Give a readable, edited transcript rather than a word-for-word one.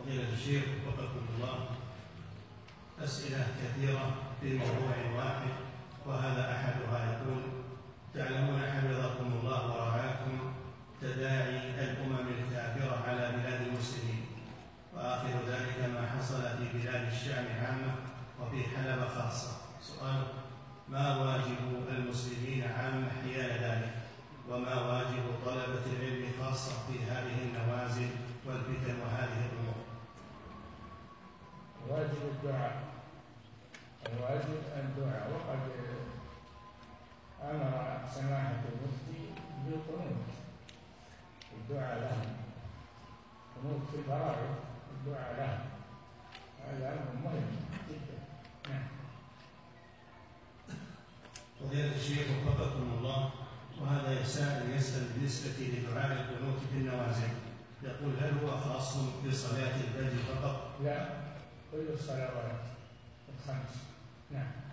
فضيلة الشيخ وفقكم الله، أسئلة كثيرة في موضوع واحد، وهذا أحدها يقول: تعلمون حفظكم الله ورعاكم تداعي الأمم الكافرة على بلاد المسلمين، وآخر ذلك ما حصل في بلاد الشام عامة وفي حلب خاصة. سؤال: ما واجب المسلمين عامة حيال ذلك؟ وما واجب طلبة العلم خاصة في هذه النوازل والفتن وهذه الأمور؟ واجب الدعاء، الواجب الدعاء. وقد أمر سماحة المفتي بالقنوت، الدعاء لهم، قنوت في الفرائض، الدعاء لهم، هذا أمر مهم جدا. نعم. فضيلة الشيخ وفقكم الله، وهذا سائل يسأل بالنسبة لدعاء القنوت في النوازل، يقول: هل هو خاص بصلاة الفجر فقط؟ لا، كل الصلوات الخمس. نعم.